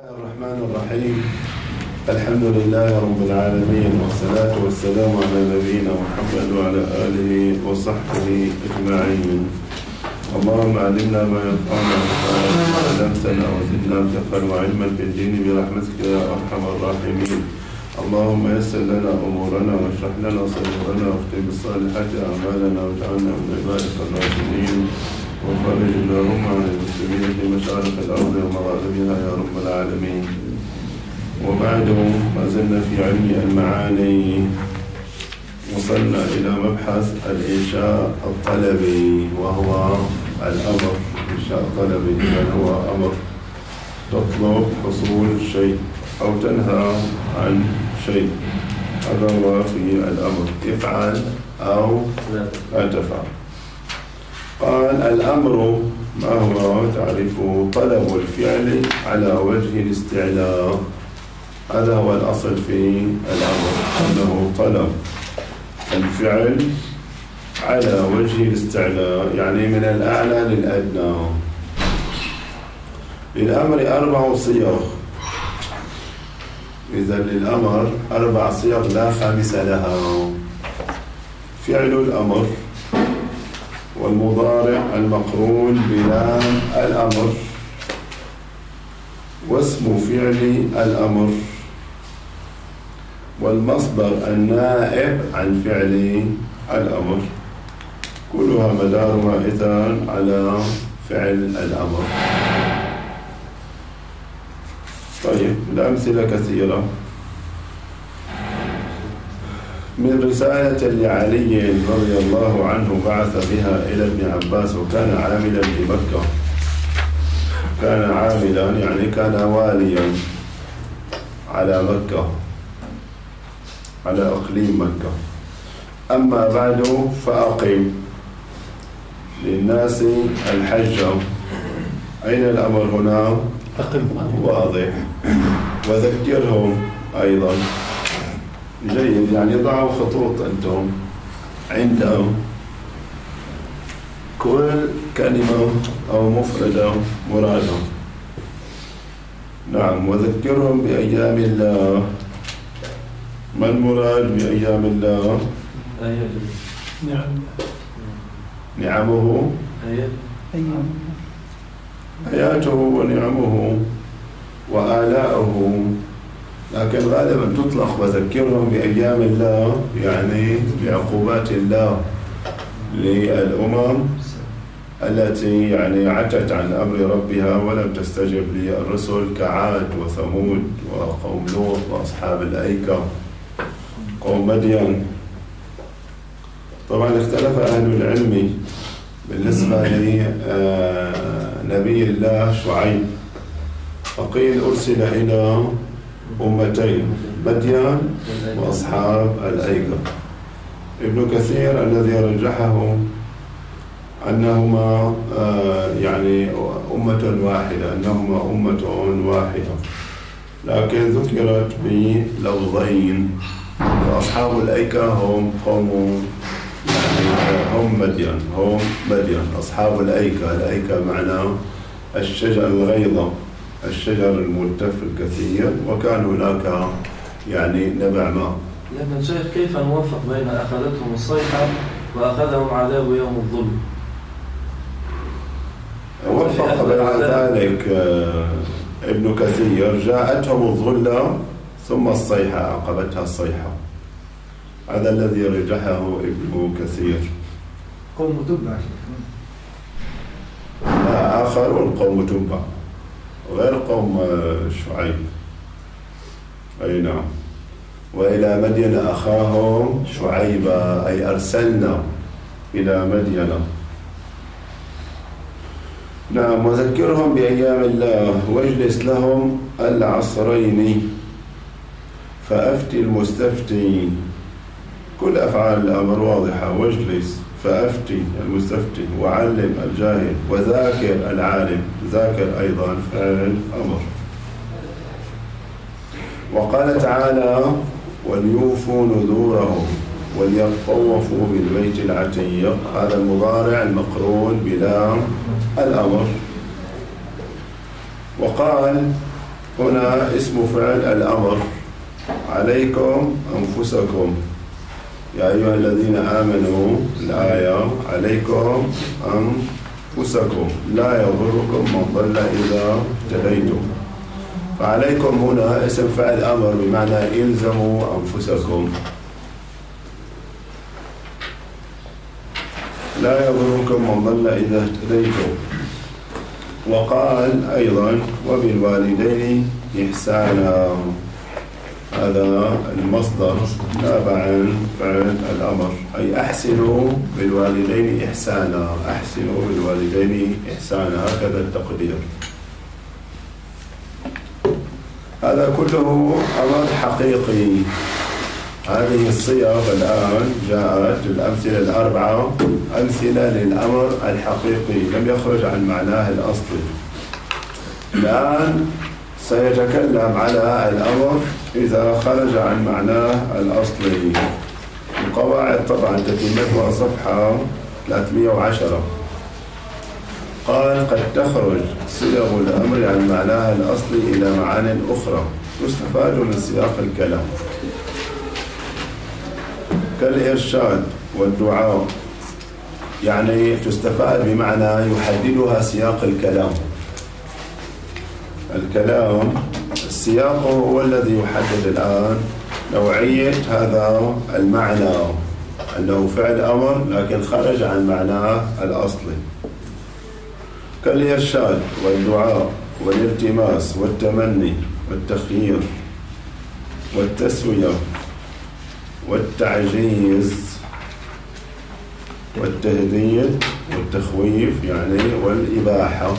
الرحمن الرحيم. الحمد لله رب العالمين، والصلاة والسلام على نبينا محمد وعلى آله وصحبه أجمعين. اللهم علمنا ما ينفعنا وعلمتنا وزدنا فقها وعلما في الدين برحمتك يا أرحم الراحمين. اللهم يسر لنا أمورنا واشرح لنا صدورنا واختم بالصالحات أعمالنا واجعلنا من عبادك الراشدين، وفرج اللهم عن المسلمين في مشارق الأرض ومغاربها يا رب العالمين. وبعد، ما زلنا في علم المعاني، وصلنا إلى مبحث الإنشاء الطلبي، وهو الأمر. إنشاء طلبي هو أمر تطلب حصول شيء أو تنهى عن شيء. هذا هو في الأمر، افعل أو لا تفعل. قال الأمر ما هو تعريفه؟ طلب الفعل على وجه الاستعلاء. هذا هو الأصل في الأمر، أنه طلب الفعل على وجه الاستعلاء، يعني من الأعلى للأدنى. للأمر 4 صيغ. إذا للأمر 4 صيغ لا خامس لها: فعل الأمر، والمضارع المقرون بلام الأمر، واسم فعل الأمر، والمصدر النائب عن فعل الأمر. كلها مدارها إذن على فعل الأمر. طيب، الأمثلة كثيرة. من رسالة لعلي رضي الله عنه بعث بها إلى ابن عباس، وكان عاملا بمكة. كان عاملا يعني كان واليا على مكة، على أقليم مكة. أما بعد فأقم للناس الحج. أين الأمر هنا؟ واضح. وذكرهم أيضا. جيد، يعني ضعوا خطوط أنتم عندهم كل كلمة أو مفردة مرادة. نعم. وذكرهم بأيام الله. ما المراد بأيام الله؟ نعمه، آياته ونعمه وآلاؤه. لكن غالبا تطلق وذكرهم بأيام الله، يعني بعقوبات الله للأمم التي يعني عتت عن أمر ربها ولم تستجب للرسل، كعاد وثمود وقوم لوط وأصحاب الأيكة قوم مدين. طبعا اختلف أهل العلم بالنسبة لنبي الله شعيب، فقيل أرسل إلى أمتين، مدين وأصحاب الأيكة. ابن كثير الذي رجحه أنهما يعني أمة واحدة، أنهما أمة واحدة، لكن ذكرت بلفظين. فأصحاب الأيكة هم قوم، يعني هم مدين. أصحاب الأيكة معنى الشجر الغيضة، الشجر الملتف الكثير، وكان هناك يعني نبع ماء. لكن شيخ، كيف نوفق بين أخذتهم الصيحة وأخذهم عذاب يوم الظلم؟ وفق بين ذلك ابن كثير. جاءتهم الظلة ثم الصيحة، عقبتها الصيحة. هذا الذي رجحه ابن كثير. قوم تبع آخر، والقوم تبع غير قوم شعيب. أي نعم. وإلى مدين أخاهم شعيبا، أي أرسلنا إلى مدين. نعم. وذكرهم بأيام الله، واجلس لهم العصرين، فأفتي المستفتي. كل أفعال الأمر واضحة. واجلس، فأفتي المستفتي، وعلم الجاهل، وذاكر العالم. ذاكر أيضا فعل أمر. وقال تعالى: وليوفوا نذورهم وليطوفوا بالبيت العتيق. هذا المضارع المقرون بلام الأمر. وقال: هنا اسم فعل الأمر. عليكم أنفسكم يا أيها الذين آمنوا، الآية عليكم أنفسكم لا يضركم من ضل إذا اهتديتم. فعليكم هنا اسم فعل أمر بمعنى إلزموا أنفسكم، لا يضركم من ضل إذا اهتديتم. وقال أيضا وبالوالدين إحسانا، هذا المصدر تابع عن فعل الأمر، أي أحسنوا بالوالدين إحسانا، أحسنوا بالوالدين إحسانا، هكذا التقدير. هذا كله أمر حقيقي. هذه الصيغ الآن جاءت الأمثلة الأربعة أمثلة للأمر الحقيقي لم يخرج عن معناه الأصلي. الآن سيتكلم على الأمر إذا خرج عن معناه الأصلي. القواعد طبعا تتمتها صفحة 310. قال قد تخرج صيغ الأمر عن معناها الأصلي إلى معان أخرى تستفاد من سياق الكلام، كالإرشاد والدعاء، يعني تستفاد بمعنى يحددها سياق الكلام. الكلام السياق هو الذي يحدد الآن نوعية هذا المعنى، أنه فعل أمر لكن خرج عن معناه الأصلي، كالإرشاد والدعاء والالتماس والتمني والتخيير والتسوية والتعجيز والتهديد والتخويف يعني والإباحة.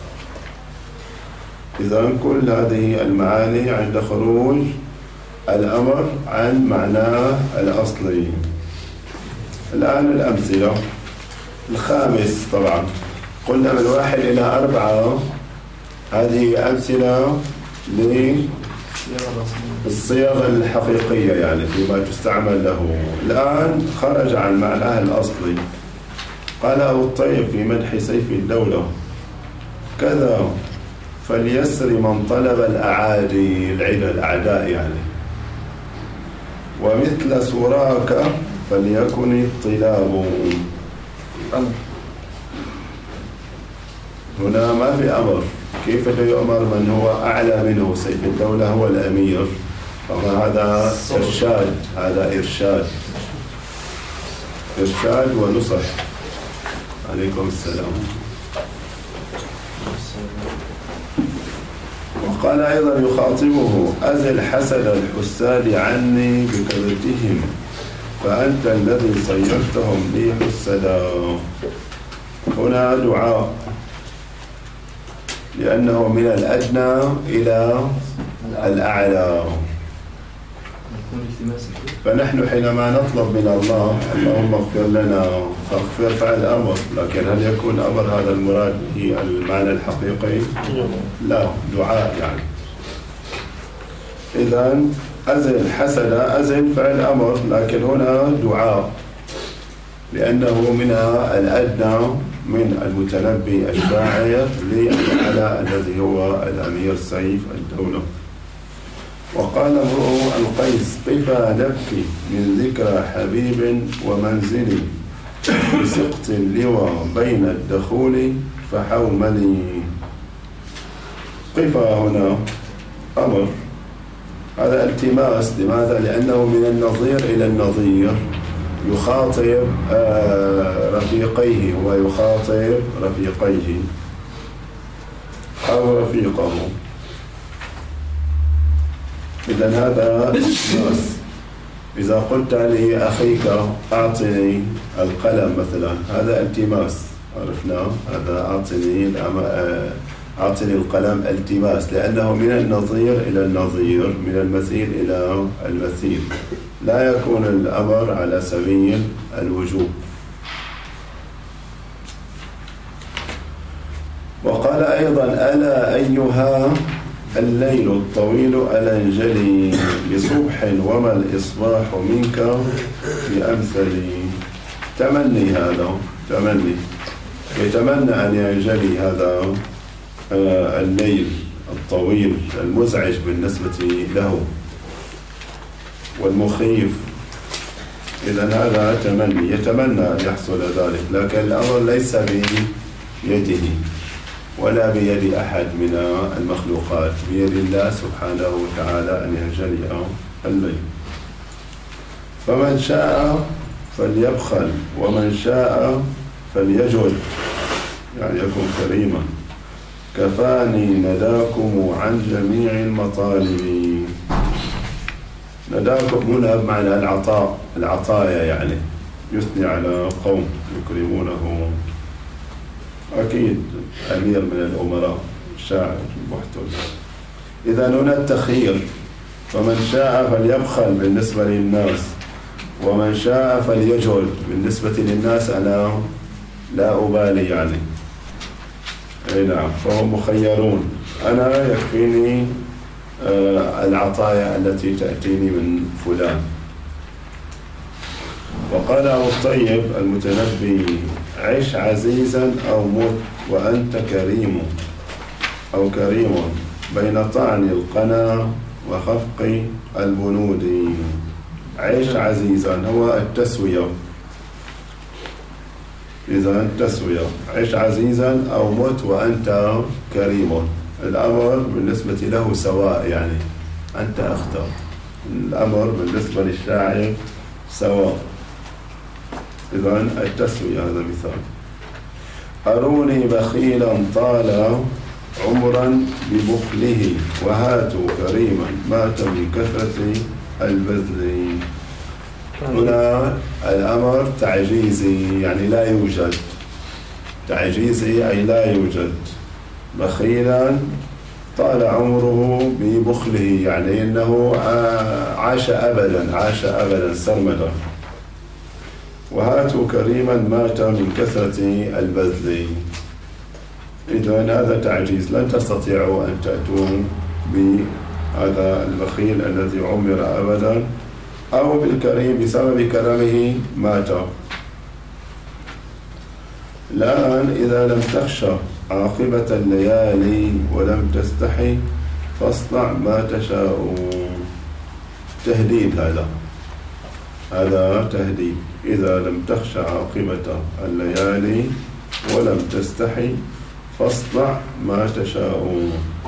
إذن كل هذه المعاني عند خروج الأمر عن معناه الأصلي. الآن الأمثلة. الخامس طبعا قلنا من 1 إلى 4 هذه أمثلة للصيغ الحقيقية يعني فيما تستعمل له. الآن خرج عن معناه الأصلي. قال أبو الطيب في مدح سيف الدولة كذا فليسر من طلب الأعادي، العدى الأعداء يعني، ومثل سراك فليكن الطلاب. هنا ما في أمر، كيف يؤمر من هو أعلى منه؟ سيف الدولة هو الأمير، فما هذا إرشاد، هذا إرشاد، إرشاد ونصح. عليكم السلام. وقال أيضا يخاطبه أزل حسد الحساد عني بكذبتهم فأنت الذي صيرتهم لي حسدا. هنا دعاء لأنه من الأدنى إلى الأعلى. فنحن حينما نطلب من الله اللهم اغفر لنا فاغفر فعل أمر، لكن هل يكون أمر هذا المراد به المعنى الحقيقي؟ لا، دعاء يعني. إذن أزل حسد، أزل فعل أمر، لكن هنا دعاء لأنه من الأدنى من المتنبي الشاعر للأعلى الذي هو الأمير سيف الدولة. وقال امرؤ القيس قفا نبكي من ذكرى حبيب ومنزلي بسقط اللوى بين الدخول فحوملي. قفا هنا أمر، هذا التماس. لماذا؟ لأنه من النظير إلى النظير، يخاطب رفيقيه ويخاطب رفيقيه أو رفيقه. إذن هذا التماس. إذا قلت لأخيك أعطني القلم مثلا، هذا التماس، عرفنا هذا أعطني القلم التماس، لأنه من النظير إلى النظير، من المثيل إلى المثيل، لا يكون الأمر على سبيل الوجوب. وقال أيضا ألا أيها الليل الطويل ألا انجلي بصبح وما الإصباح منك بأمثلي. تمني، هذا تمني، يتمنى أن ينجلي هذا الليل الطويل المزعج بالنسبة له والمخيف. إذا هذا تمني، يتمنى أن يحصل ذلك، لكن الأمر ليس بيده ولا بيد أحد من المخلوقات، بيد الله سبحانه وتعالى أن ينجلي الليل. فمن شاء فليبخل ومن شاء فليجود، يعني يكون كريما. كفاني نداكم عن جميع المطالب. نداكم هنا بمعنى العطاء، العطايا، يعني يثني على قوم يكرمونه، أكيد أمير من الأمراء، شاعر محتوى. إذا هنا التخيير، فمن شاء فليبخل بالنسبة للناس، ومن شاء فليجود بالنسبة للناس أنا لا أبالي، يعني أي نعم، فهم مخيرون. أنا يكفيني العطايا التي تأتيني من فلان. وقال أبو الطيب المتنبي: عش عزيزا أو مت وأنت كريم، أو كريم، بين طعن القنا وخفق البنود. عيش عزيزا هو التسوية، إذا التسوية، عيش عزيزا أو مت وأنت كريم. الأمر بالنسبة له سواء، يعني أنت أختر، الأمر بالنسبة للشاعر سواء. إذا التسوية هذا مثال. أروني بخيلا طال عمرا ببخله، وهاتوا كريما مات من كثرة البذل. هنا الأمر تعجيزي، يعني لا يوجد، تعجيزي أي لا يوجد. بخيلا طال عمره ببخله، يعني إنه عاش أبدا سرمدا. وهاتوا كريما مات من كثرة البذل. إذن هذا تعجيز، لن تستطيعوا أن تأتوا بهذا البخيل الذي عمر أبدا، أو بالكريم بسبب كرمه مات. الآن إذا لم تخشى عاقبة الليالي ولم تستحي فاصنع ما تشاء. تهديد، هذا تهديد. إذا لم تخشى عاقبة الليالي ولم تستحي فاصنع ما تشاء.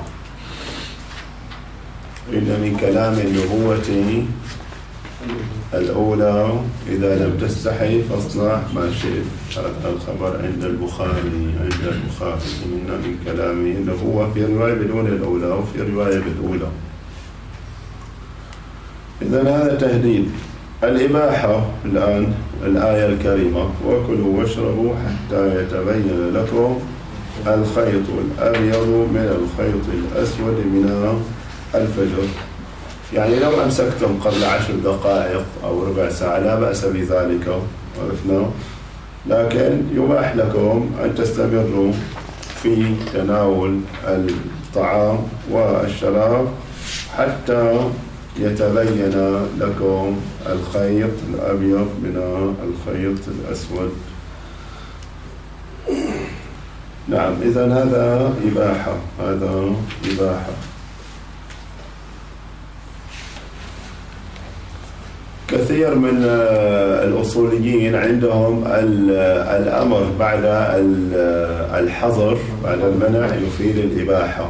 إن من كلام النبوة الأولى: إذا لم تستحي فاصنع ما شئت. هذا الخبر عند البخاري، إن من كلام النبوة في رواية بدون الأولى وفي رواية بالأولى. إذن هذا تهديد. الإباحة الآن الآية الكريمة: وكلوا واشربوا حتى يتبين لكم الخيط الأبيض من الخيط الأسود من الفجر. يعني لو أمسكتم قبل 10 دقائق أو ربع ساعة لا بأس بذلك، عرفنا، لكن يباح لكم أن تستمروا في تناول الطعام والشراب حتى يتبين لكم الخيط الأبيض من الخيط الأسود. نعم، إذن هذا إباحة، هذا إباحة. كثير من الأصوليين عندهم الأمر بعد الحظر، بعد المنع، يفيد الإباحة.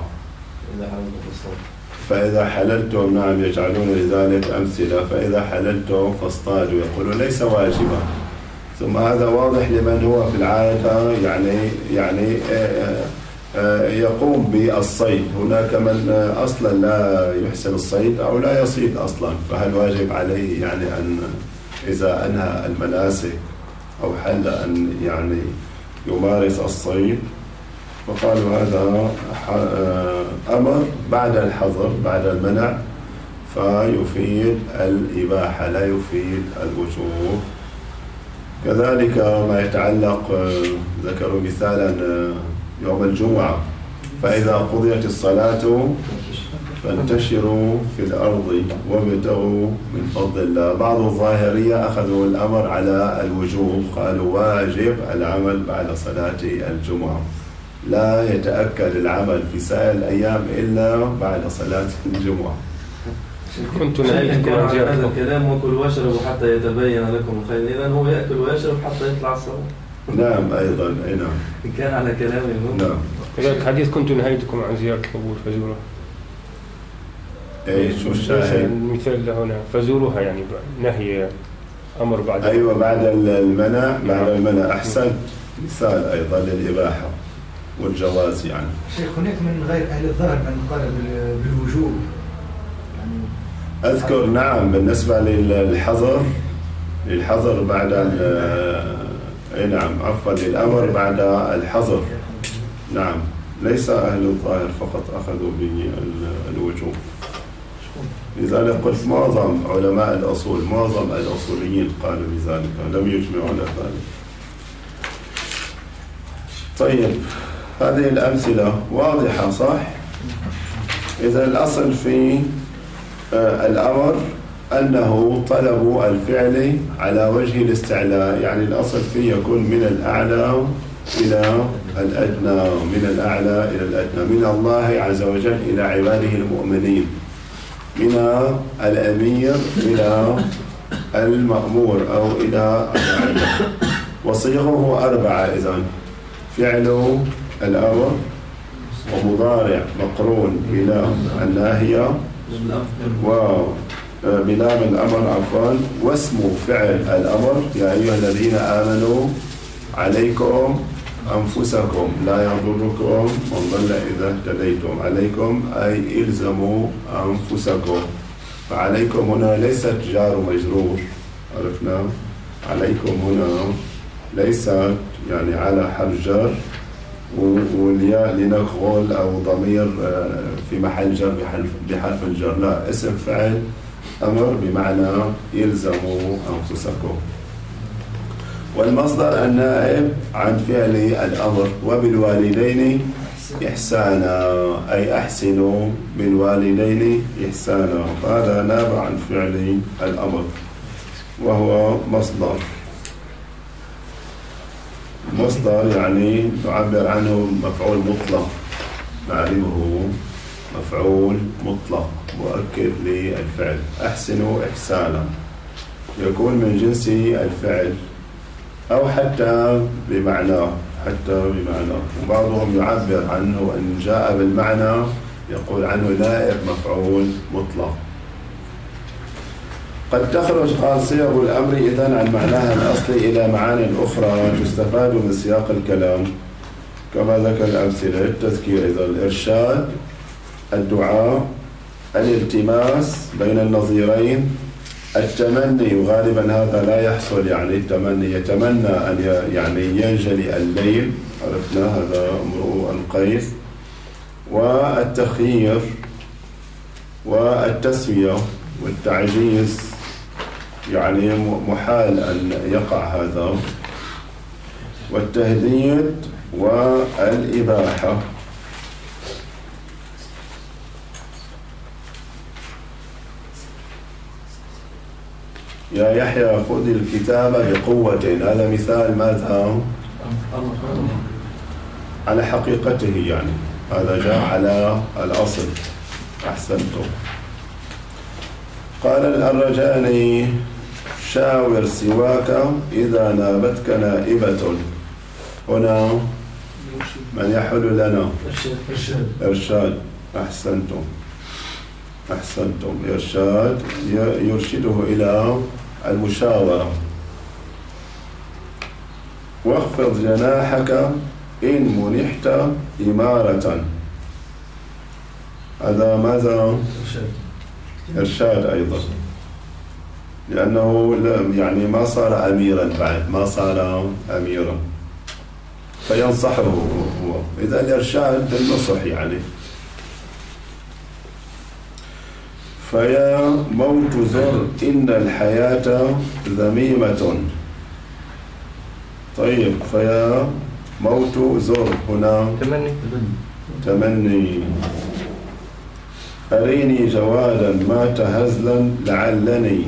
فإذا حللتم، نعم، يجعلون لذلك أمثلة: فإذا حللتم فاصطادوا، يقولون ليس واجبا. ثم هذا واضح لمن هو في العادة يعني يقوم بالصيد. هناك من أصلا لا يحسن الصيد أو لا يصيد أصلا، فهل واجب عليه يعني أن إذا أنهى المناسك أو حل أن يعني يمارس الصيد؟ فقالوا هذا أمر بعد الحظر، بعد المنع، فيفيد الإباحة لا يفيد الوجوب. كذلك ما يتعلق، ذكروا مثالا يوم الجمعة: فإذا قضيت الصلاة فانتشروا في الأرض وابتغوا من فضل الله. بعض الظاهرية أخذوا الأمر على الوجوب، قالوا واجب العمل بعد صلاة الجمعة، لا يتأكد العمل في سائر الأيام إلا بعد صلاة الجمعة. كنت نهيتكم عن هذا الكلام: وكلوا واشربوا حتى يتبين لكم الخير. إذن هو يأكل ويشرب حتى يطلع الصوم. نعم أيضا نعم. إن كان على كلام المؤمن. نعم. كذلك حديث كنت نهيتكم عن زيارة القبور فزوروها. إيه شو الشاهد؟ المثال له هنا فزوروها يعني نهي أمر بعد. أيوة بعد المنع. بعد المنع أحسن. مثال أيضا للإباحة والجواز يعني. شيخ هناك من غير أهل الظاهر من قال بالوجوب يعني. أذكر نعم بالنسبة للحظر بعد نعم عفوا للأمر بعد الحظر. نعم ليس أهل الظاهر فقط أخذوا بالوجوب. لذلك قلت معظم علماء الأصول معظم الأصوليين قالوا بذلك لم يجمعوا على ذلك. طيب هذه الأمثلة واضحة صح؟ إذا الأصل في الأمر أنه طلب الفعل على وجه الاستعلاء، يعني الأصل فيه يكون من الأعلى إلى الأدنى، من الأعلى إلى الأدنى، من الله عز وجل إلى عباده المؤمنين، من الأمير إلى المأمور أو إلى العبد. وصيغه 4 إذن: فعل الأمر، ومضارع مقرون إلى الناهية، وبلام الأمر عفوا، واسم فعل الأمر: يا أيها الذين آمنوا عليكم أنفسكم لا يضركم من ضل إذا اهتديتم. عليكم أي إلزموا أنفسكم. فعليكم هنا ليست جار مجرور، عرفنا؟ عليكم هنا ليست يعني على حرف جر، والياء لنقول أو ضمير في محل جر بحرف الجر، لا، اسم فعل أمر بمعنى يلزموا أنفسكم. والمصدر النائب عن فعل الأمر. وبالوالدين إحسانا أي أحسنوا بالوالدين إحسانا، فهذا نابع عن فعل الأمر وهو مصدر يعني نعبر عنه مفعول مطلق، نعرفه مفعول مطلق مؤكد للفعل. أحسنوا إحسانا يكون من جنس الفعل أو حتى بمعناه، وبعضهم يعبر عنه أن جاء بالمعنى يقول عنه نائب مفعول مطلق. قد تخرج قال صيغ الأمر إذن عن معناها الأصلي إلى معاني أخرى تستفاد من سياق الكلام كما ذكر الأمثلة: التذكير إذا الإرشاد، الدعاء، الالتماس بين النظيرين، التمني، وغالبا هذا لا يحصل، يعني التمني يتمنى أن يعني ينجلي الليل، عرفنا هذا امرؤ القيس، والتخيير، والتسوية، والتعجيز، يعني محال أن يقع هذا، والتهديد، والإباحة. يا يحيى خذ الكتاب بقوة، هذا مثال ماذا؟ على حقيقته، يعني هذا جاء على الأصل. أحسنتم. قال الأرجاني: شاور سواك إذا نابتك نائبة. هنا من يحل لنا؟ إرشاد. أحسنتم. إرشاد يرشده إلى المشاورة. واخفض جناحك إن منحت إمارة. هذا ماذا؟ إرشاد أيضا، لأنه يعني ما صار أميرا بعد، ما صار أميرا فينصحه هو. إذا الإرشاد بالنصح يعني. فيا موت زر إن الحياة ذميمة. طيب فيا موت زر هنا تمني. أريني جوادا مات هزلا لعلني.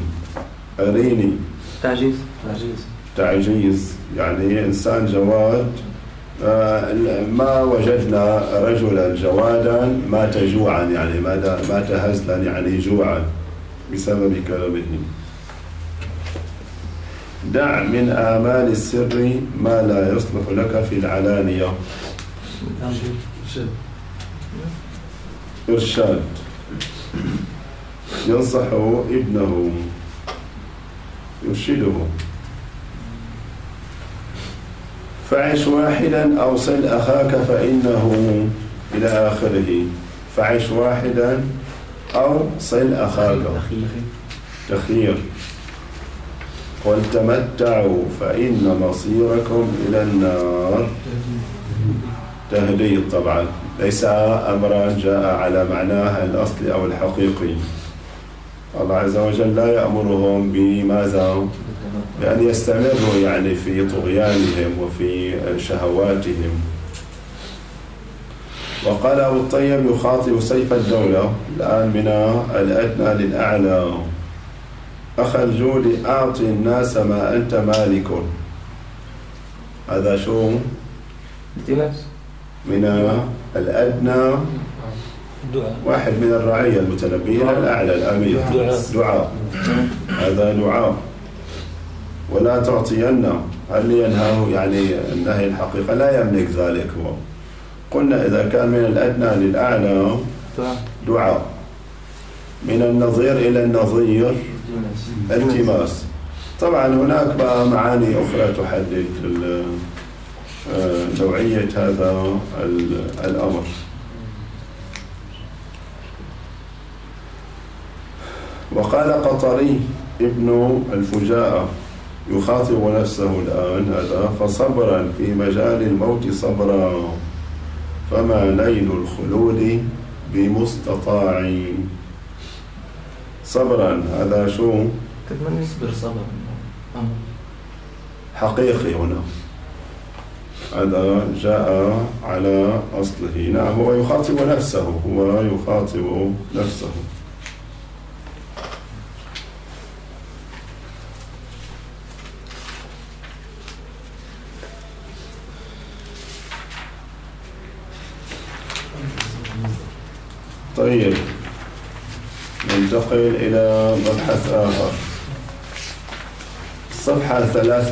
أريني تعجيز، يعني إنسان جواد ما وجدنا رجلا جوادا مات جوعا، يعني مات هزلا يعني جوعا بسبب كلامه. دع من آمال السر ما لا يصلح لك في العلانية. إرشاد ينصح ابنه يرشده. فعش واحدا أو صل أخاك فإنه إلى آخره. فعش واحدا أو صل أخاك، تخير. قل تمتعوا فإن مصيركم إلى النار. تهديد طبعا، ليس أمرا جاء على معناه الأصلي أو الحقيقي. الله عز وجل لا يأمرهم بماذا؟ بأن يستمروا يعني في طغيانهم وفي شهواتهم. وقال أبو الطيب يخاطب سيف الدولة الآن من الأدنى للأعلى: أخ الجود أعطي الناس ما أنت مالك. هذا شو؟ من الأدنى، واحد من الرعية المتنبيين الأعلى الأمير. دعاء، هذا دعاء. ولا تعطين، هل ينهاه يعني النهي الحقيقة؟ لا يملك ذلك هو. قلنا إذا كان من الأدنى للأعلى دعاء، من النظير إلى النظير التماس. طبعا هناك بقى معاني أخرى تحدد نوعية هذا الأمر. وقال قطري ابن الفجاءة يخاطب نفسه الآن هذا: فصبرا في مجال الموت صبرا، فما نيل الخلود بمستطاع. صبرا هذا شو؟ اصبر صبرا حقيقي هنا، هذا جاء على أصله. نعم، هو يخاطب نفسه، هو يخاطب نفسه. طيب، ننتقل إلى مبحث آخر. الصفحة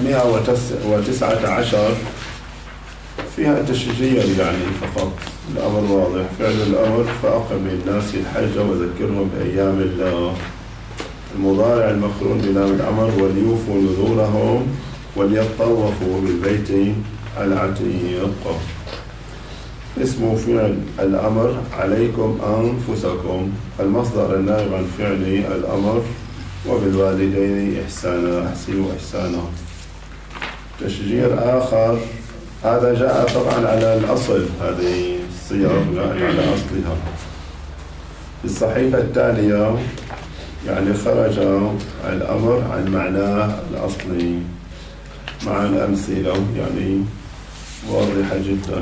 319 فيها تشجير يعني فقط. الأمر واضح: فعل الأمر فأقم للناس الحج وذكرهم بأيام الله. المضارع المقرون بلام الأمر: وليوفوا نذورهم وليطوفوا بالبيت العتيق. اسم فعل الأمر: عليكم أنفسكم. المصدر النائب عن فعل الأمر: وبالوالدين إحسانا، أحسنوا إحسانا. تشجير آخر، هذا جاء طبعا على الأصل، هذه الصيغ جاءت على أصلها. في الصحيفة التالية يعني خرج الأمر عن معناه الأصلي مع الأمثلة، يعني واضحة جدا.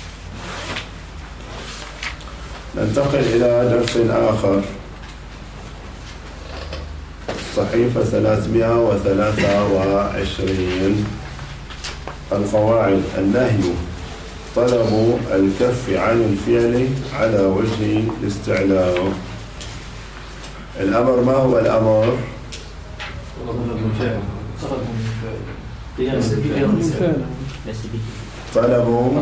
ننتقل إلى درس آخر. صحيفة 323. القواعد: النهي طلب الكف عن الفعل على وجه الاستعلاء. الأمر، ما هو الأمر؟ طلب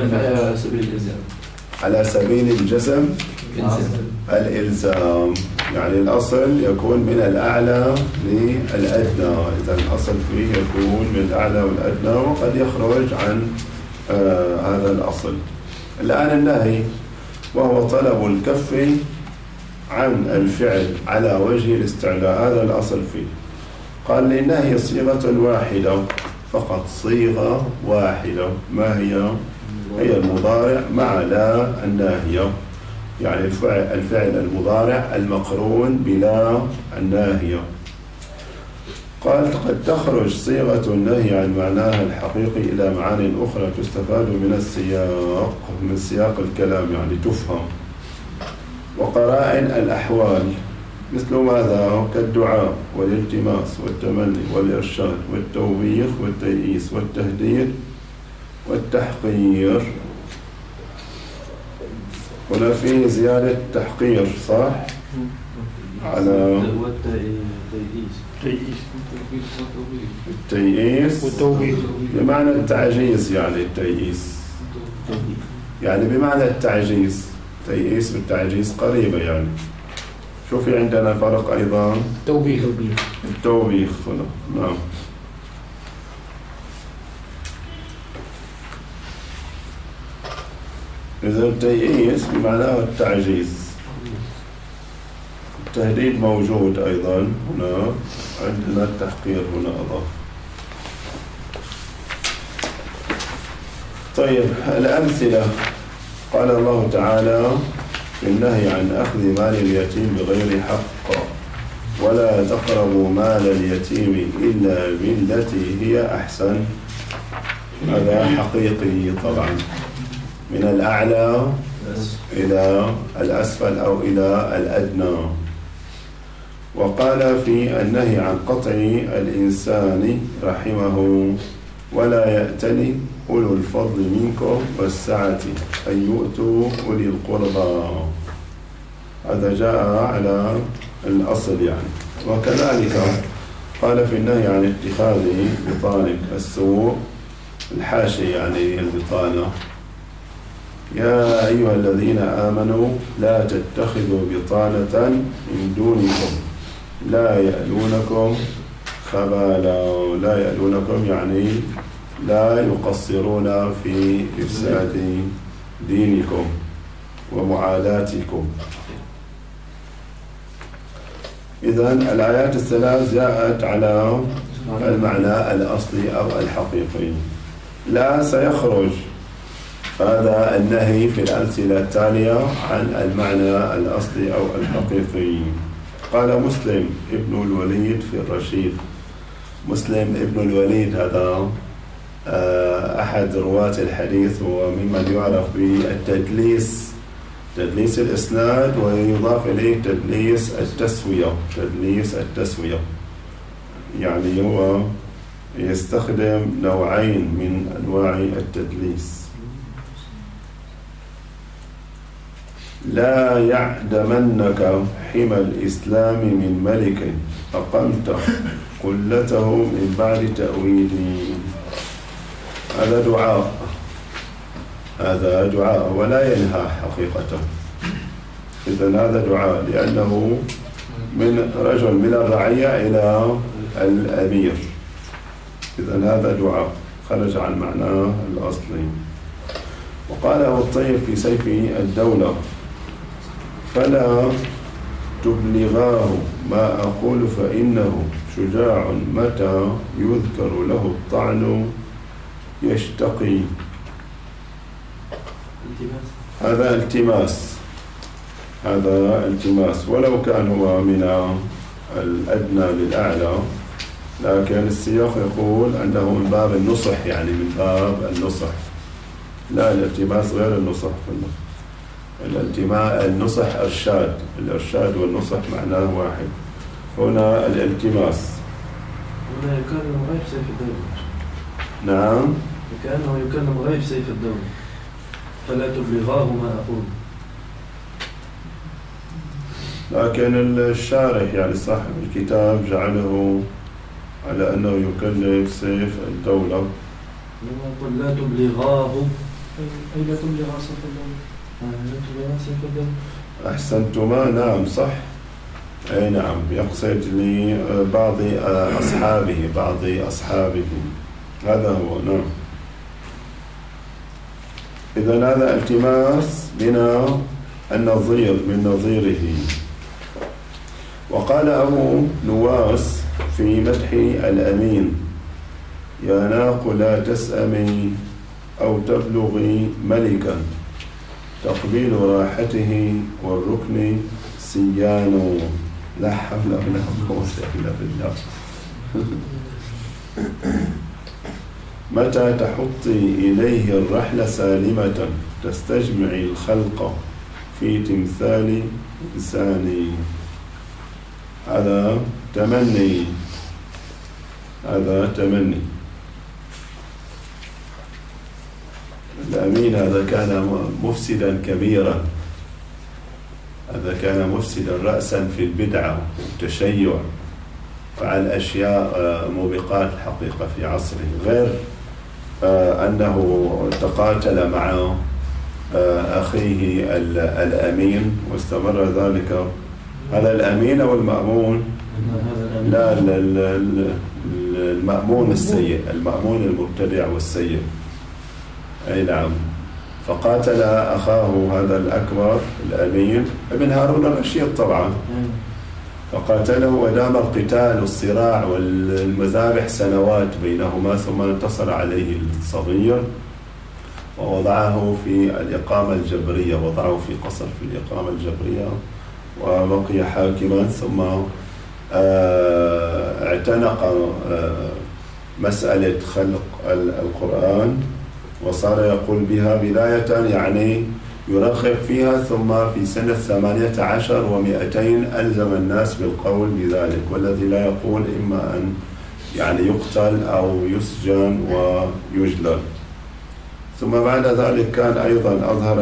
على سبيل الجزم، الإلزام. يعني الأصل يكون من الأعلى للأدنى، إذا الأصل فيه يكون من الأعلى والأدنى، وقد يخرج عن هذا الأصل. الآن النهي وهو طلب الكف عن الفعل على وجه الاستعلاء، هذا الأصل فيه. قال: للنهي صيغة واحدة فقط، صيغة واحدة. ما هي؟ هي المضارع مع لا الناهية، يعني الفعل المضارع المقرون بلا الناهية. قال: قد تخرج صيغة النهي عن معناها الحقيقي إلى معان أخرى تستفاد من السياق، من سياق الكلام، يعني تفهم. وقرائن الأحوال مثل ماذا؟ كالدعاء والالتماس والتمني والإرشاد والتوبيخ والتيئيس والتهديد والتحقير. هنا فيه زيادة تحقير صح؟ على التيئيس والتوبيخ بمعنى التعجيز، يعني التيئيس يعني بمعنى التعجيز، تيئيس والتعجيز قريبة يعني. شو في عندنا فرق أيضا؟ توبيخ التوبيخ هنا نعم. إذا التيئيس بمعناه التعجيز. التهديد موجود أيضا هنا، عندنا التحقير هنا أضاف. طيب الأمثلة، قال الله تعالى في النهي عن أخذ مال اليتيم بغير حق: ولا تقربوا مال اليتيم إلا بالتي هي أحسن. هذا حقيقي طبعا، من الأعلى إلى الأسفل أو إلى الأدنى. وقال في النهي عن قطع الإنسان رحمه: ولا يأتل أولو الفضل منكم والسعة أن يؤتوا أولي القربى. هذا جاء على الأصل يعني. وكذلك قال في النهي عن اتخاذ بطانة السوء، الحاشي يعني البطانة: يا أيها الذين آمنوا لا تتخذوا بطانة من دونكم لا يألونكم خبالا. لا يألونكم يعني لا يقصرون في إفساد دينكم ومعاداتكم. إذن الآيات الثلاث جاءت على المعنى الأصلي أو الحقيقي. لا سيخرج هذا النهي في الأمثلة التالية عن المعنى الأصلي أو الحقيقي. قال مسلم ابن الوليد في الرشيد. مسلم ابن الوليد هذا أحد رواة الحديث، وممن يعرف بالتدليس، تدليس الإسناد، ويضاف إليه تدليس التسوية. تدليس التسوية يعني هو يستخدم نوعين من أنواع التدليس. لا يعدمنك حمى الإسلام من ملك أقمت قلته من بعد تأويله. هذا دعاء، هذا دعاء ولا ينهى حقيقة. إذن هذا دعاء لأنه من رجل من الرعية إلى الأمير. إذن هذا دعاء خرج عن معناه الأصلي. وقال أبو الطيب في سيف الدولة: فلا تبلغاه ما أقول فإنه شجاع متى يذكر له الطعن يشتقي. هذا التماس، هذا التماس، ولو كان هو من الأدنى للأعلى، لكن السياق يقول أنه من باب النصح، يعني من باب النصح. لا، الالتماس غير النصح. النصح إرشاد، الإرشاد والنصح معناه واحد. هنا الالتماس. هنا يكلم غير سيف الدولة. نعم، كأنه يكلم غير سيف الدولة. فلا تبلغاه ما أقول. لكن الشارح يعني صاحب الكتاب جعله على أنه يكلم سيف الدولة. يقول لا تبلغاه، أي لا تبلغ سيف الدولة. لا تبلغ سيف الدولة. أحسنتما، نعم صح. أي نعم، يقصد لبعض أصحابه، بعض أصحابه، هذا هو. نعم. إذن هذا التماس من النظير، من نظيره. وقال أبو نواس في مدح الأمين: يا ناق لا تسأمي أو تبلغي ملكا تقبيل راحته والركن سيان. لا حول ولا قوة إلا بالله. متى تحطي إليه الرحل سالمة تستجمعي الخلق في تمثال إنساني. هذا تمني، هذا تمني. الأمين هذا كان مفسدا كبيرا، هذا كان مفسدا رأسا في البدعة والتشيع، فعل أشياء موبقات الحقيقة في عصره، غير أنه تقاتل مع أخيه الأمين واستمر ذلك. هذا الأمين أو المأمون؟ لا، المأمون السيء، المأمون المبتدع والسيء. أي نعم. فقاتل أخاه هذا الأكبر الأمين ابن هارون الرشيد طبعا، فقاتله ودام القتال والصراع والمذابح سنوات بينهما، ثم انتصر عليه الصغير ووضعه في الإقامة الجبرية، وضعه في قصر في الإقامة الجبرية وبقي حاكما. ثم اعتنق مسألة خلق القرآن وصار يقول بها بداية، يعني يرغب فيها، ثم في سنة 18 و200 ألزم الناس بالقول بذلك، والذي لا يقول إما أن يعني يقتل أو يسجن ويجلد. ثم بعد ذلك كان أيضا أظهر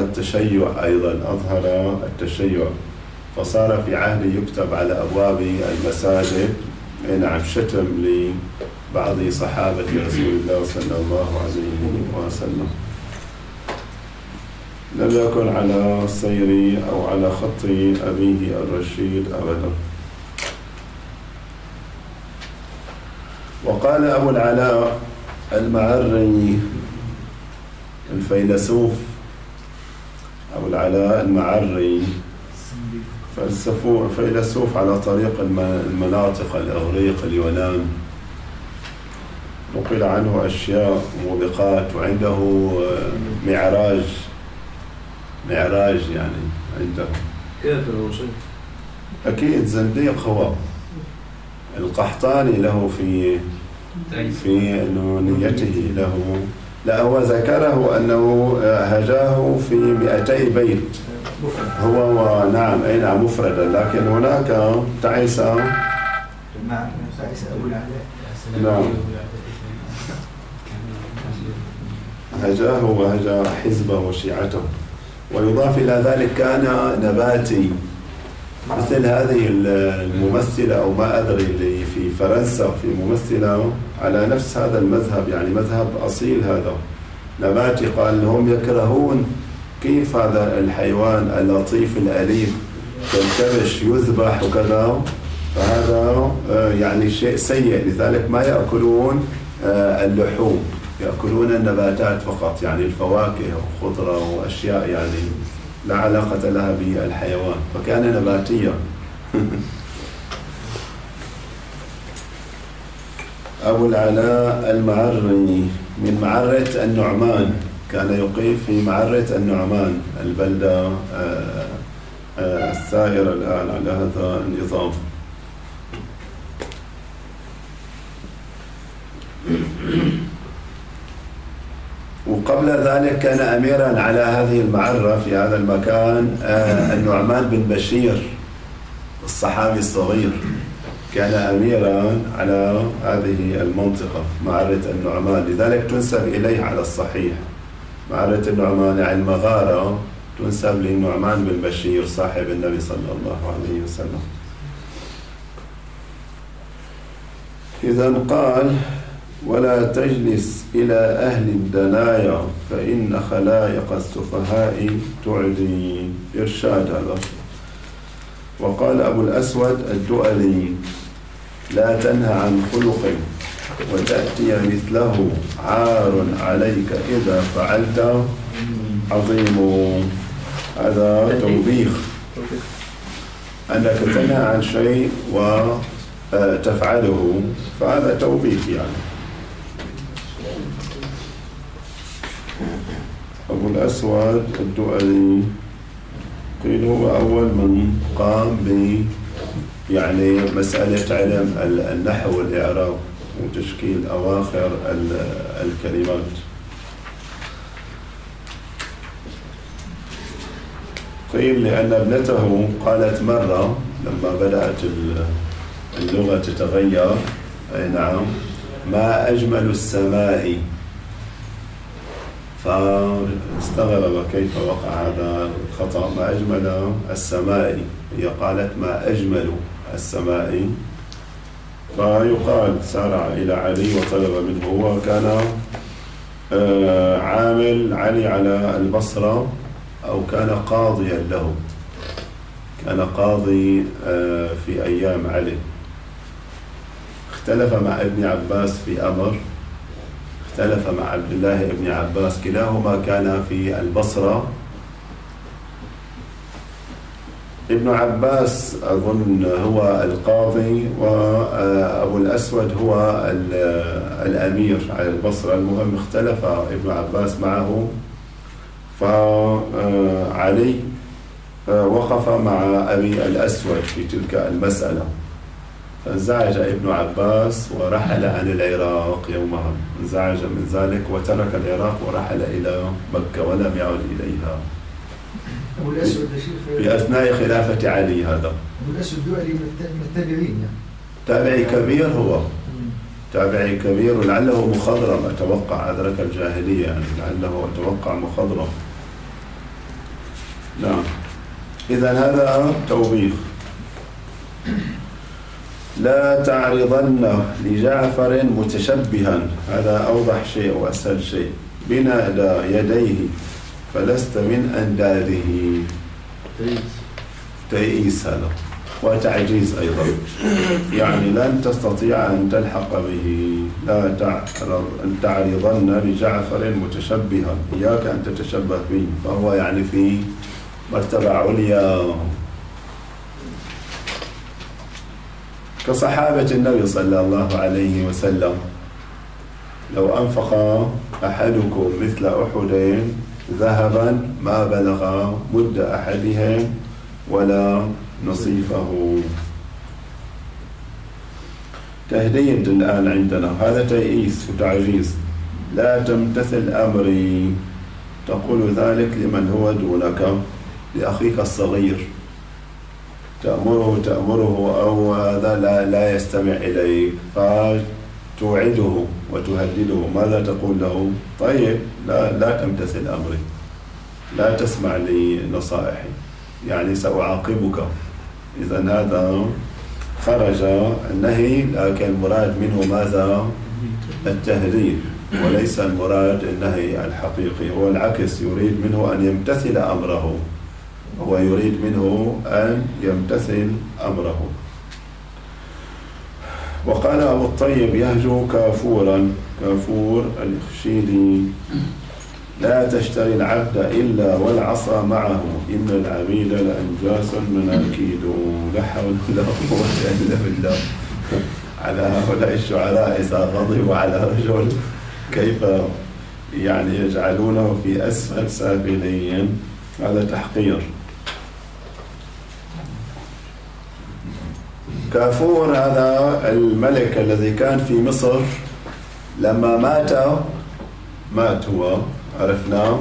التشيع، فصار في عهده يكتب على أبواب المساجد نعم شتم لبعض صحابة رسول الله صلى الله عليه وسلم. لم يكن على سير أو على خط أبيه الرشيد أبدا. وقال أبو العلاء المعري الفيلسوف، أبو العلاء المعري فيلسوف على طريق المناطق، الإغريق، اليونان، نقل عنه أشياء موبقات، وعنده معراج يعني عنده. كافر هو شيء؟ أكيد زنديق هو. القحطاني له في نونيته له، لا هو ذكره أنه هجاه في 200 بيت هو نعم أي نعم مفردا، لكن هناك تعيس أبو العلاء نعم هجاه وهجا حزبه وشيعته. ويضاف إلى ذلك كان نباتي، مثل هذه الممثلة أو ما أدري اللي في فرنسا، في ممثلة على نفس هذا المذهب، يعني مذهب أصيل هذا نباتي. قال هم يكرهون كيف هذا الحيوان اللطيف الأليف كالكبش يذبح وكذا، فهذا يعني شيء سيء، لذلك ما يأكلون اللحوم، يأكلون النباتات فقط، يعني الفواكه وخضرة وأشياء يعني لا علاقة لها بالحيوان، فكان نباتيا. أبو العلاء المعري من معرة النعمان، كان يقيم في معرة النعمان البلدة السائرة الآن على هذا النظام. وقبل ذلك كان أميرا على هذه المعرة في هذا المكان النعمان بن بشير الصحابي الصغير، كان أميرا على هذه المنطقة معرة النعمان، لذلك تنسب إليه على الصحيح. معرة النعمان يعني المغارة تنسب للنعمان بن بشير صاحب النبي صلى الله عليه وسلم. إذن قال ولا تجلس إلى أهل الدنايا فإن خلائق السفهاء تعدي، إرشاد هذا. وقال أبو الأسود الدؤلي لا تنهى عن خلق وتأتي مثله عار عليك إذا فعلت عظيم. هذا توبيخ، أنك تنهى عن شيء وتفعله، فهذا توبيخ يعني. أبو الأسود الدؤلي قيل هو أول من قام يعني مسألة علم النحو والإعراب وتشكيل أواخر الكلمات. قيل لأن ابنته قالت مرة لما بدأت اللغة تتغير، أي نعم، ما أجمل السماء، فاستغرب كيف وقع هذا الخطأ. ما أجمل السماء، هي قالت ما أجمل السماء. فيقال سارع إلى علي وطلب منه، هو كان عامل علي على البصرة أو كان قاضيا له، كان قاضي في أيام علي. اختلف مع ابن عباس في أمر، اختلف مع عبد الله ابن عباس، كلاهما كان في البصرة. ابن عباس أظن هو القاضي، وأبو الأسود هو الأمير على البصرة. المهم اختلف ابن عباس معه، فعلي وقف مع أبي الأسود في تلك المسألة، فانزعج ابن عباس ورحل عن العراق يومها، انزعج من ذلك وترك العراق ورحل إلى مكة ولم يعد إليها. أبو الأسود في أثناء خلافة علي. هذا أبو الأسود دولي من التابعين يعني. تابعي كبير، هو تابعي كبير، ولعله مخضرم أتوقع، أدرك الجاهلية يعني، لعله أتوقع مخضرم. نعم. إذن هذا توبيخ. لا تعرضن لجعفر متشبها، هذا أوضح شيء وأسهل شيء، بنادى يديه فلست من أنداده. تيئيس هذا وتعجيز أيضا، يعني لن تستطيع أن تلحق به. لا تعرضن لجعفر متشبها، إياك أن تتشبه به، فهو يعني في مرتبة عليا كصحابة النبي صلى الله عليه وسلم. لو أنفق أحدكم مثل أحد ذهبا ما بلغ مد أحدهم ولا نصيفه. تهديد الآن عندنا، هذا تيئيس وتعجيز. لا تمتثل أمري، تقول ذلك لمن هو دونك، لأخيك الصغير، تأمره أو هذا لا يستمع إليك، فتوعده وتهدده. ماذا تقول له؟ طيب لا تمتثل أمري، لا تسمع لنصائحي، يعني سأعاقبك. إذن هذا خرج النهي، لكن المراد منه ماذا؟ التهديد، وليس المراد النهي الحقيقي. هو العكس، يريد منه أن يمتثل أمره، هو يريد منه أن يمتثل أمره. وقال أبو الطيب يهجو كافورا، كافور الإخشيدي: لا تشتري العبد إلا والعصا معه، إن العبيد لأنجاس مناكيد. لا حول ولا قوة إلا بالله. على هؤلاء الشعراء إذا غضبوا على رجل كيف يعني يجعلونه في أسفل سافلين، هذا تحقير. كافور هذا الملك الذي كان في مصر، لما مات هو، عرفناه،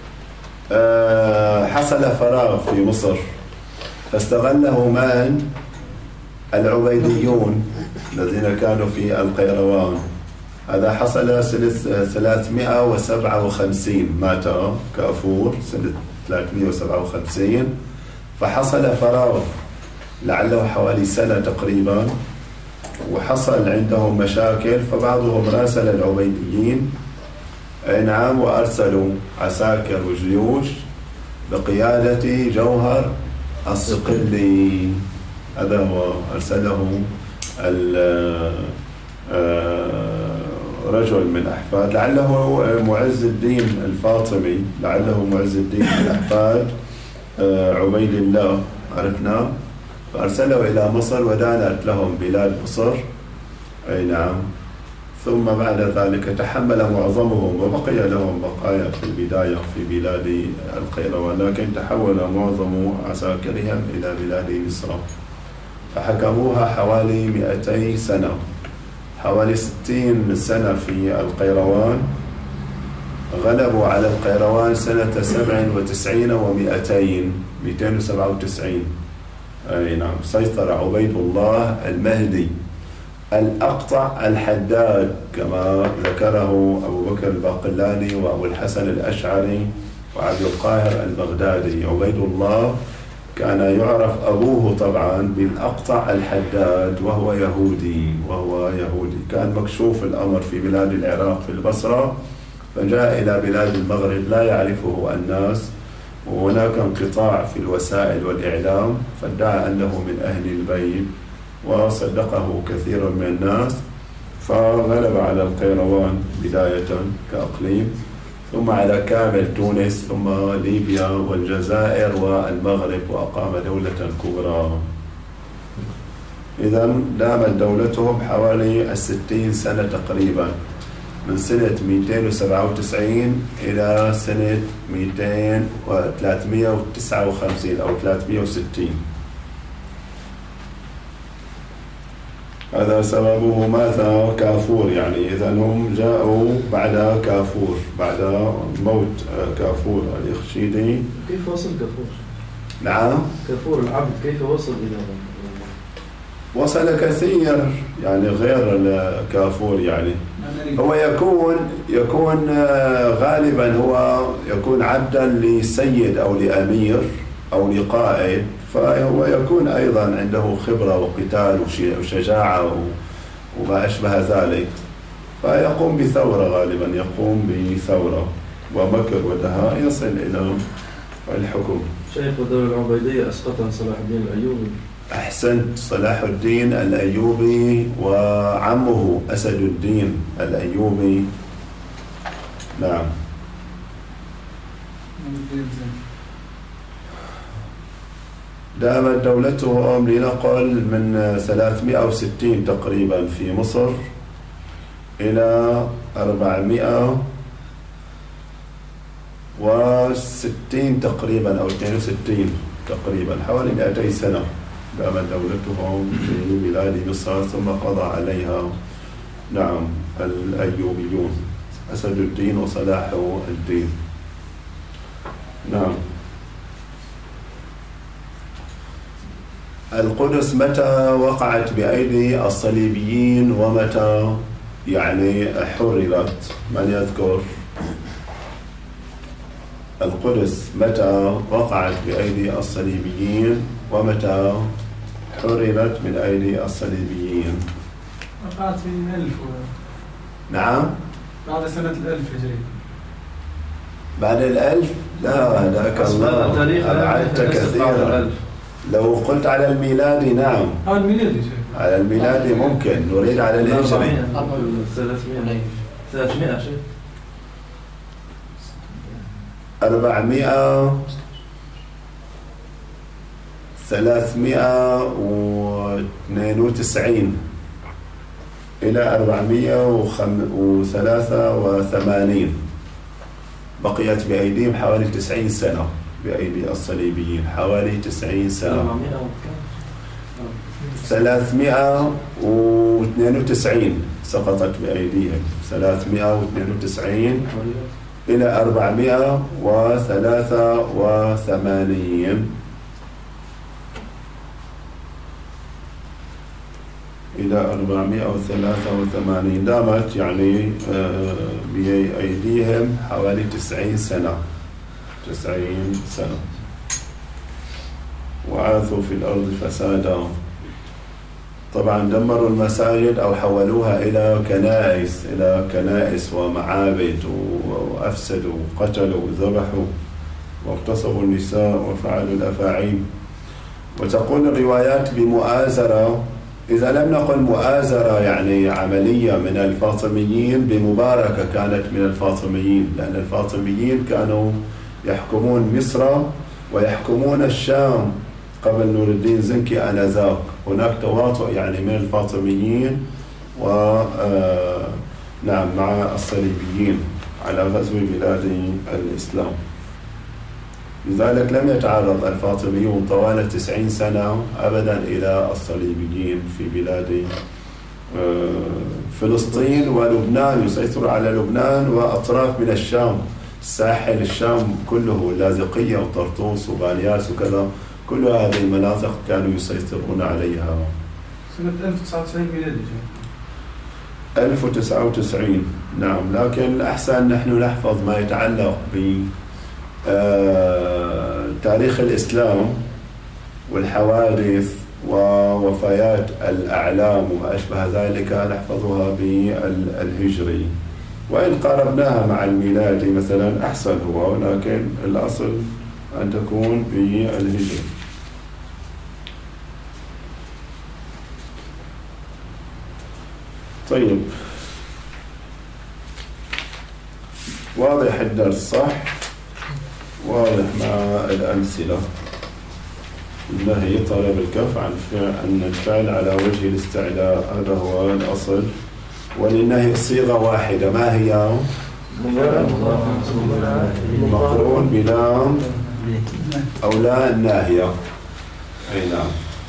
حصل فراغ في مصر، فاستغله من؟ العبيديون الذين كانوا في القيروان. هذا حصل سنة 357 مات كافور سنة 357، فحصل فراغ لعله حوالي سنة تقريبا، وحصل عندهم مشاكل، فبعضهم راسل العبيديين، نعم، وأرسلوا عساكر وجيوش بقيادة جوهر الصقلي. هذا هو أرسله رجل من أحفاد، لعله معز الدين الفاطمي، لعله معز الدين من أحفاد عبيد الله، عرفنا. فأرسلوا إلى مصر ودانت لهم بلاد مصر، أي نعم. ثم بعد ذلك تحمل معظمهم، وبقي لهم بقايا في البداية في بلاد القيروان، لكن تحول معظم عساكرهم إلى بلاد مصر، فحكموها حوالي 200 سنة، حوالي 60 سنة في القيروان. غلبوا على القيروان سنة 97 و200، 297. أي نعم. سيطر عبيد الله المهدي الأقطع الحداد كما ذكره أبو بكر الباقلاني وأبو الحسن الأشعري وعبد القاهر البغدادي. عبيد الله كان يعرف أبوه طبعا بالأقطع الحداد وهو يهودي كان مكشوف الأمر في بلاد العراق في البصرة، فجاء إلى بلاد المغرب لا يعرفه الناس، وهناك انقطاع في الوسائل والإعلام، فادعى أنه من أهل البيت وصدقه كثير من الناس، فغلب على القيروان بداية كأقليم، ثم على كامل تونس، ثم ليبيا والجزائر والمغرب، وأقام دولة كبرى. إذن دامت دولتهم حوالي 60 سنة تقريبا، من سنة 297 إلى سنة 359 أو 360. هذا سببه ماذا؟ كافور، يعني إذن هم جاءوا بعد كافور، بعد موت كافور الإخشيدي. كيف وصل كافور؟ نعم، كافور العبد كيف وصل إلى وصل كثير يعني غير الكافور، يعني هو يكون غالبا هو يكون عبدا لسيد أو لأمير أو لقائد، فهو يكون أيضا عنده خبرة وقتال وشجاعة وما أشبه ذلك، فيقوم بثورة، غالبا يقوم بثورة ومكر ودهاء يصل إلى الحكم. شيخ الدولة العبيدية أسقطها صلاح الدين الأيوبي. أحسنت، صلاح الدين الأيوبي وعمه أسد الدين الأيوبي. نعم. دامت دولتهم لنقل من 360 تقريبا في مصر إلى 460 تقريبا أو 62 تقريبا، حوالي 200 سنة دامت دولتهم في بلاد مصر، ثم قضى عليها نعم الأيوبيون أسد الدين وصلاح الدين. نعم. القدس متى وقعت بأيدي الصليبيين ومتى يعني حررت؟ من يذكر؟ القدس متى وقعت بأيدي الصليبيين ومتى حررت من أيدي الصليبيين؟ وقعت في 1000 نعم؟ بعد سنة 1000 هجري. بعد 1000؟ لا، ذاك الله أبعدت كثيرا. لو قلت على الميلادي نعم. الميلادي على الميلادي ممكن، نريد على الهجري. 300 شيء. 392 إلى 483 بقيت بأيديهم حوالي 90 سنة، بأيدي الصليبيين حوالي 90 سنة. 392 سقطت بأيديهم، 392 إلى 483 إلى 483 دامت يعني بأيديهم حوالي 90 سنة. 90 سنة. وعاثوا في الأرض فسادا. طبعا دمروا المساجد أو حولوها إلى كنائس ومعابد، وأفسدوا وقتلوا وذبحوا واغتصبوا النساء وفعلوا الأفاعيل. وتقول الروايات بمؤازرة، إذا لم نقل مؤازرة يعني عملية من الفاطميين، بمباركة كانت من الفاطميين، لأن الفاطميين كانوا يحكمون مصر ويحكمون الشام قبل نور الدين زنكي آنذاك. هناك تواطؤ يعني من الفاطميين نعم مع الصليبيين على غزو بلاد الإسلام. لذلك لم يتعرض الفاطميون طوال 90 سنة أبدا إلى الصليبيين في بلاد فلسطين ولبنان. يسيطر على لبنان وأطراف من الشام، ساحل الشام كله، لاذقية وطرطوس وبالياس وكذا، كل هذه المناطق كانوا يسيطرون عليها. سنة 1099 ميلادي. 1099. نعم، لكن الأحسن نحن نحفظ ما يتعلق بتاريخ الإسلام والحوادث ووفيات الأعلام وما أشبه ذلك، نحفظها بالهجري، وإن قاربناها مع الميلادي مثلا أحسن هو، ولكن الأصل أن تكون بالهجري. طيب، واضح الدرس صح؟ واضح مع الأمثلة. النهي طلب الكف عن الفعل على وجه الاستعلاء، هذا هو الأصل. وللنهي صيغة واحدة، ما هي؟ مقرون بلام أو لا الناهية. أي نعم.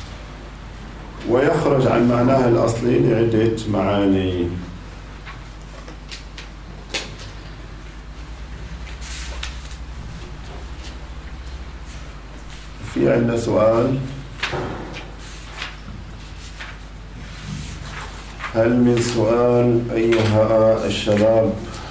ويخرج عن معناه الأصلي لعدة معاني. في عندنا سؤال: هل من سؤال أيها الشباب؟